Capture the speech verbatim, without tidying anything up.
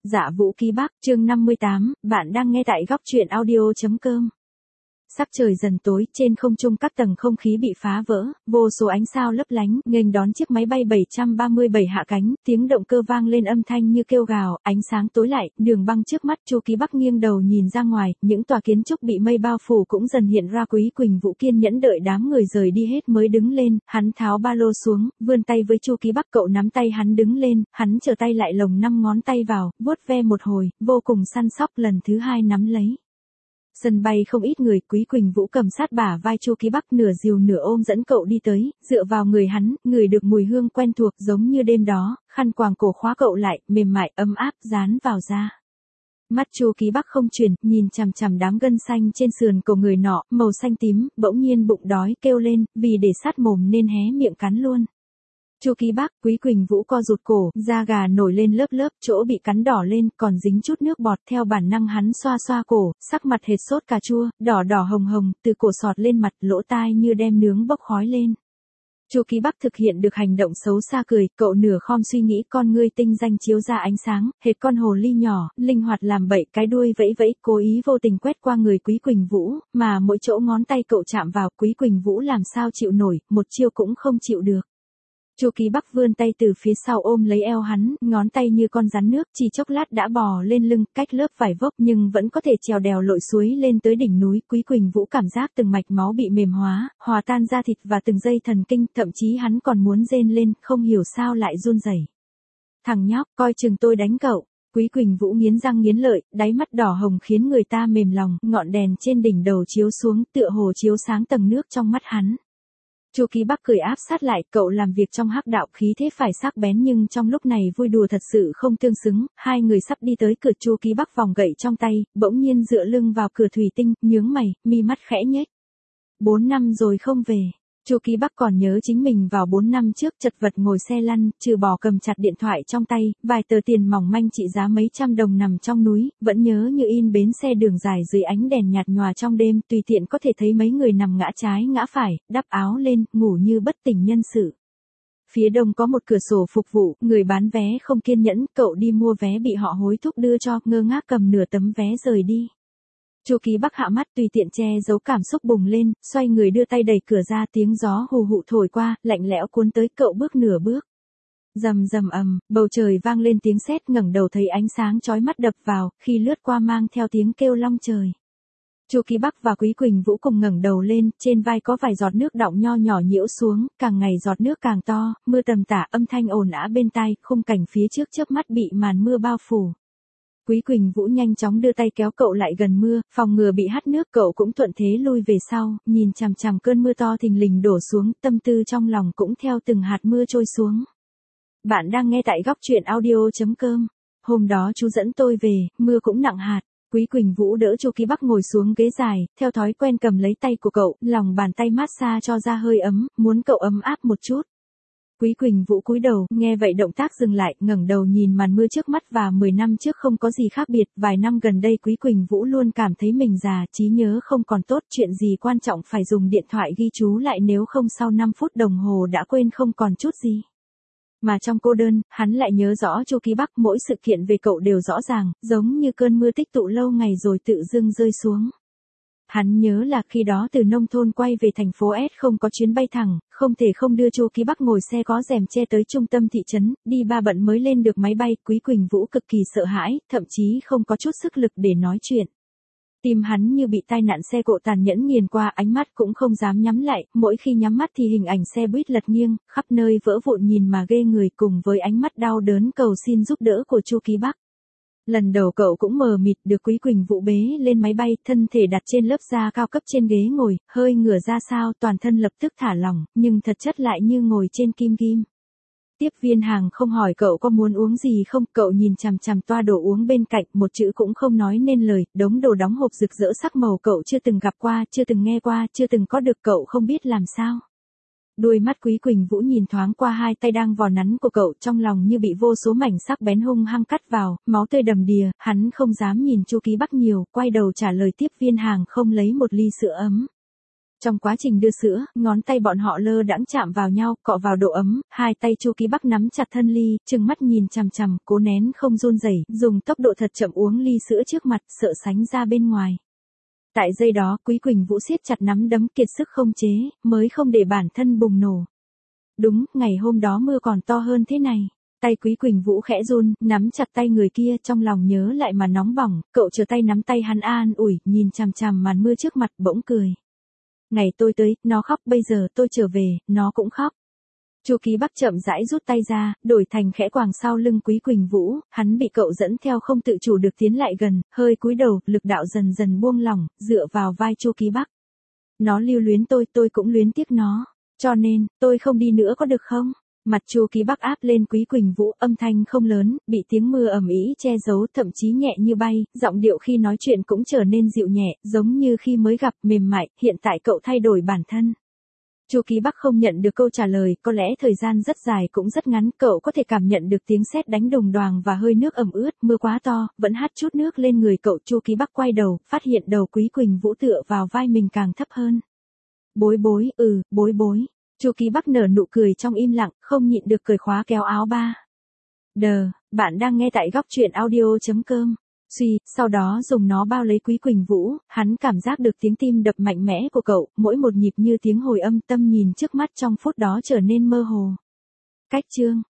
Dạ Vũ Ký Bắc, chương năm mươi tám, bạn đang nghe tại góc truyện audio.com. Sắc trời dần tối, trên không trung các tầng không khí bị phá vỡ, vô số ánh sao lấp lánh, nghênh đón chiếc máy bay bảy ba bảy hạ cánh, tiếng động cơ vang lên âm thanh như kêu gào, ánh sáng tối lại, đường băng trước mắt. Chu Ký Bắc nghiêng đầu nhìn ra ngoài, những tòa kiến trúc bị mây bao phủ cũng dần hiện ra. Quý Quỳnh Vũ kiên nhẫn đợi đám người rời đi hết mới đứng lên, hắn tháo ba lô xuống, vươn tay với Chu Ký Bắc. Cậu nắm tay hắn đứng lên, hắn trở tay lại lồng năm ngón tay vào, vuốt ve một hồi, vô cùng săn sóc, lần thứ hai nắm lấy. Sân bay không ít người, Quý Quỳnh Vũ cầm sát bả vai Chu Ký Bắc, nửa dìu nửa ôm dẫn cậu đi tới, dựa vào người hắn, ngửi được mùi hương quen thuộc giống như đêm đó, khăn quàng cổ khóa cậu lại, mềm mại ấm áp dán vào da. Mắt Chu Ký Bắc không chuyển, nhìn chằm chằm đám gân xanh trên sườn cổ người nọ, màu xanh tím, bỗng nhiên bụng đói kêu lên, vì để sát mồm nên hé miệng cắn luôn. Chu Ký Bắc, Quý Quỳnh Vũ co rụt cổ, da gà nổi lên lớp lớp, chỗ bị cắn đỏ lên, còn dính chút nước bọt. Theo bản năng hắn xoa xoa cổ, sắc mặt hệt sốt cà chua, đỏ đỏ hồng hồng, từ cổ sọt lên mặt, lỗ tai như đem nướng bốc khói lên. Chu Ký Bắc thực hiện được hành động xấu xa cười, cậu nửa khom suy nghĩ, con ngươi tinh danh chiếu ra ánh sáng, hệt con hồ ly nhỏ, linh hoạt làm bậy, cái đuôi vẫy vẫy, cố ý vô tình quét qua người Quý Quỳnh Vũ, mà mỗi chỗ ngón tay cậu chạm vào, Quý Quỳnh Vũ làm sao chịu nổi, một chiêu cũng không chịu được. Chu Ký Bắc vươn tay từ phía sau ôm lấy eo hắn, ngón tay như con rắn nước, chỉ chốc lát đã bò lên lưng, cách lớp vải vóc nhưng vẫn có thể trèo đèo lội suối lên tới đỉnh núi. Quý Quỳnh Vũ cảm giác từng mạch máu bị mềm hóa, hòa tan ra thịt và từng dây thần kinh, thậm chí hắn còn muốn rên lên, không hiểu sao lại run rẩy. Thằng nhóc, coi chừng tôi đánh cậu. Quý Quỳnh Vũ nghiến răng nghiến lợi, đáy mắt đỏ hồng khiến người ta mềm lòng, ngọn đèn trên đỉnh đầu chiếu xuống, tựa hồ chiếu sáng tầng nước trong mắt hắn. Chu Ký Bắc cười áp sát lại, cậu làm việc trong hắc đạo, khí thế phải sắc bén nhưng trong lúc này vui đùa thật sự không tương xứng. Hai người sắp đi tới cửa, Chu Ký Bắc vòng gậy trong tay, bỗng nhiên dựa lưng vào cửa thủy tinh, nhướng mày, mi mắt khẽ nhếch. Bốn năm rồi không về. Chu Ký Bắc còn nhớ chính mình vào bốn năm trước chật vật ngồi xe lăn, trừ bỏ cầm chặt điện thoại trong tay, vài tờ tiền mỏng manh trị giá mấy trăm đồng nằm trong núi, vẫn nhớ như in bến xe đường dài dưới ánh đèn nhạt nhòa trong đêm, tùy tiện có thể thấy mấy người nằm ngã trái ngã phải, đắp áo lên, ngủ như bất tỉnh nhân sự. Phía đông có một cửa sổ phục vụ, người bán vé không kiên nhẫn, cậu đi mua vé bị họ hối thúc đưa cho, ngơ ngác cầm nửa tấm vé rời đi. Chu Ký Bắc hạ mắt, tùy tiện che giấu cảm xúc bùng lên, xoay người đưa tay đẩy cửa ra, tiếng gió hù hụ thổi qua, lạnh lẽo cuốn tới, cậu bước nửa bước. Rầm rầm ầm, bầu trời vang lên tiếng sét, ngẩng đầu thấy ánh sáng chói mắt đập vào, khi lướt qua mang theo tiếng kêu long trời. Chu Ký Bắc và Quý Quỳnh Vũ cùng ngẩng đầu lên, trên vai có vài giọt nước đọng nho nhỏ nhiễu xuống, càng ngày giọt nước càng to, mưa tầm tã, âm thanh ồn ào bên tai, khung cảnh phía trước chớp mắt bị màn mưa bao phủ. Quý Quỳnh Vũ nhanh chóng đưa tay kéo cậu lại gần mưa, phòng ngừa bị hắt nước, cậu cũng thuận thế lui về sau, nhìn chằm chằm cơn mưa to thình lình đổ xuống, tâm tư trong lòng cũng theo từng hạt mưa trôi xuống. Bạn đang nghe tại góc truyện audio.com. Hôm đó chú dẫn tôi về, mưa cũng nặng hạt. Quý Quỳnh Vũ đỡ Chu Ký Bắc ngồi xuống ghế dài, theo thói quen cầm lấy tay của cậu, lòng bàn tay mát xa cho ra hơi ấm, muốn cậu ấm áp một chút. Quý Quỳnh Vũ cúi đầu, nghe vậy động tác dừng lại, ngẩng đầu nhìn màn mưa trước mắt và mười năm trước không có gì khác biệt. Vài năm gần đây Quý Quỳnh Vũ luôn cảm thấy mình già, trí nhớ không còn tốt, chuyện gì quan trọng phải dùng điện thoại ghi chú lại, nếu không sau năm phút đồng hồ đã quên không còn chút gì. Mà trong cô đơn, hắn lại nhớ rõ Chu Ký Bắc, mỗi sự kiện về cậu đều rõ ràng, giống như cơn mưa tích tụ lâu ngày rồi tự dưng rơi xuống. Hắn nhớ là khi đó từ nông thôn quay về thành phố S không có chuyến bay thẳng, không thể không đưa Chu Ký Bắc ngồi xe có rèm che tới trung tâm thị trấn, đi ba bận mới lên được máy bay. Quý Quỳnh Vũ cực kỳ sợ hãi, thậm chí không có chút sức lực để nói chuyện. Tim hắn như bị tai nạn xe cộ tàn nhẫn nghiền qua, ánh mắt cũng không dám nhắm lại, mỗi khi nhắm mắt thì hình ảnh xe buýt lật nghiêng, khắp nơi vỡ vụn nhìn mà ghê người, cùng với ánh mắt đau đớn cầu xin giúp đỡ của Chu Ký Bắc. Lần đầu cậu cũng mờ mịt, được Quý Quỳnh Vũ bế lên máy bay, thân thể đặt trên lớp da cao cấp trên ghế ngồi, hơi ngửa ra sao, toàn thân lập tức thả lỏng, nhưng thật chất lại như ngồi trên kim ghim. Tiếp viên hàng không hỏi cậu có muốn uống gì không, cậu nhìn chằm chằm toa đồ uống bên cạnh, một chữ cũng không nói nên lời, đống đồ đóng hộp rực rỡ sắc màu cậu chưa từng gặp qua, chưa từng nghe qua, chưa từng có được, cậu không biết làm sao. Đuôi mắt Quý Quỳnh Vũ nhìn thoáng qua hai tay đang vò nắn của cậu, trong lòng như bị vô số mảnh sắc bén hung hăng cắt vào, máu tươi đầm đìa, hắn không dám nhìn Chu Ký Bắc nhiều, quay đầu trả lời tiếp viên hàng không lấy một ly sữa ấm. Trong quá trình đưa sữa, ngón tay bọn họ lơ đãng chạm vào nhau, cọ vào độ ấm, hai tay Chu Ký Bắc nắm chặt thân ly, trừng mắt nhìn chằm chằm, cố nén không run rẩy, dùng tốc độ thật chậm uống ly sữa trước mặt, sợ sánh ra bên ngoài. Tại giây đó, Quý Quỳnh Vũ siết chặt nắm đấm kiệt sức không chế, mới không để bản thân bùng nổ. Đúng, ngày hôm đó mưa còn to hơn thế này. Tay Quý Quỳnh Vũ khẽ run, nắm chặt tay người kia, trong lòng nhớ lại mà nóng bỏng, cậu chờ tay nắm tay hắn an ủi, nhìn chằm chằm màn mưa trước mặt, bỗng cười. Ngày tôi tới, nó khóc, bây giờ tôi trở về, nó cũng khóc. Chu Ký Bắc chậm rãi rút tay ra, đổi thành khẽ quàng sau lưng Quý Quỳnh Vũ, hắn bị cậu dẫn theo không tự chủ được tiến lại gần, hơi cúi đầu, lực đạo dần dần buông lỏng, dựa vào vai Chu Ký Bắc. Nó lưu luyến tôi, tôi cũng luyến tiếc nó, cho nên, tôi không đi nữa có được không? Mặt Chu Ký Bắc áp lên Quý Quỳnh Vũ, âm thanh không lớn, bị tiếng mưa ầm ĩ che giấu, thậm chí nhẹ như bay, giọng điệu khi nói chuyện cũng trở nên dịu nhẹ, giống như khi mới gặp, mềm mại, hiện tại cậu thay đổi bản thân. Chu Ký Bắc không nhận được câu trả lời, có lẽ thời gian rất dài cũng rất ngắn, cậu có thể cảm nhận được tiếng sét đánh đùng đoàng và hơi nước ẩm ướt, mưa quá to, vẫn hắt chút nước lên người cậu. Chu Ký Bắc quay đầu, phát hiện đầu Quý Quỳnh Vũ tựa vào vai mình càng thấp hơn. Bối bối, ừ, bối bối. Chu Ký Bắc nở nụ cười trong im lặng, không nhịn được cười khóa kéo áo ba. Đờ, bạn đang nghe tại góc truyện audio chấm com. Suy, sau đó dùng nó bao lấy Quý Quỳnh Vũ, hắn cảm giác được tiếng tim đập mạnh mẽ của cậu, mỗi một nhịp như tiếng hồi âm, tâm nhìn trước mắt trong phút đó trở nên mơ hồ. Cách chương.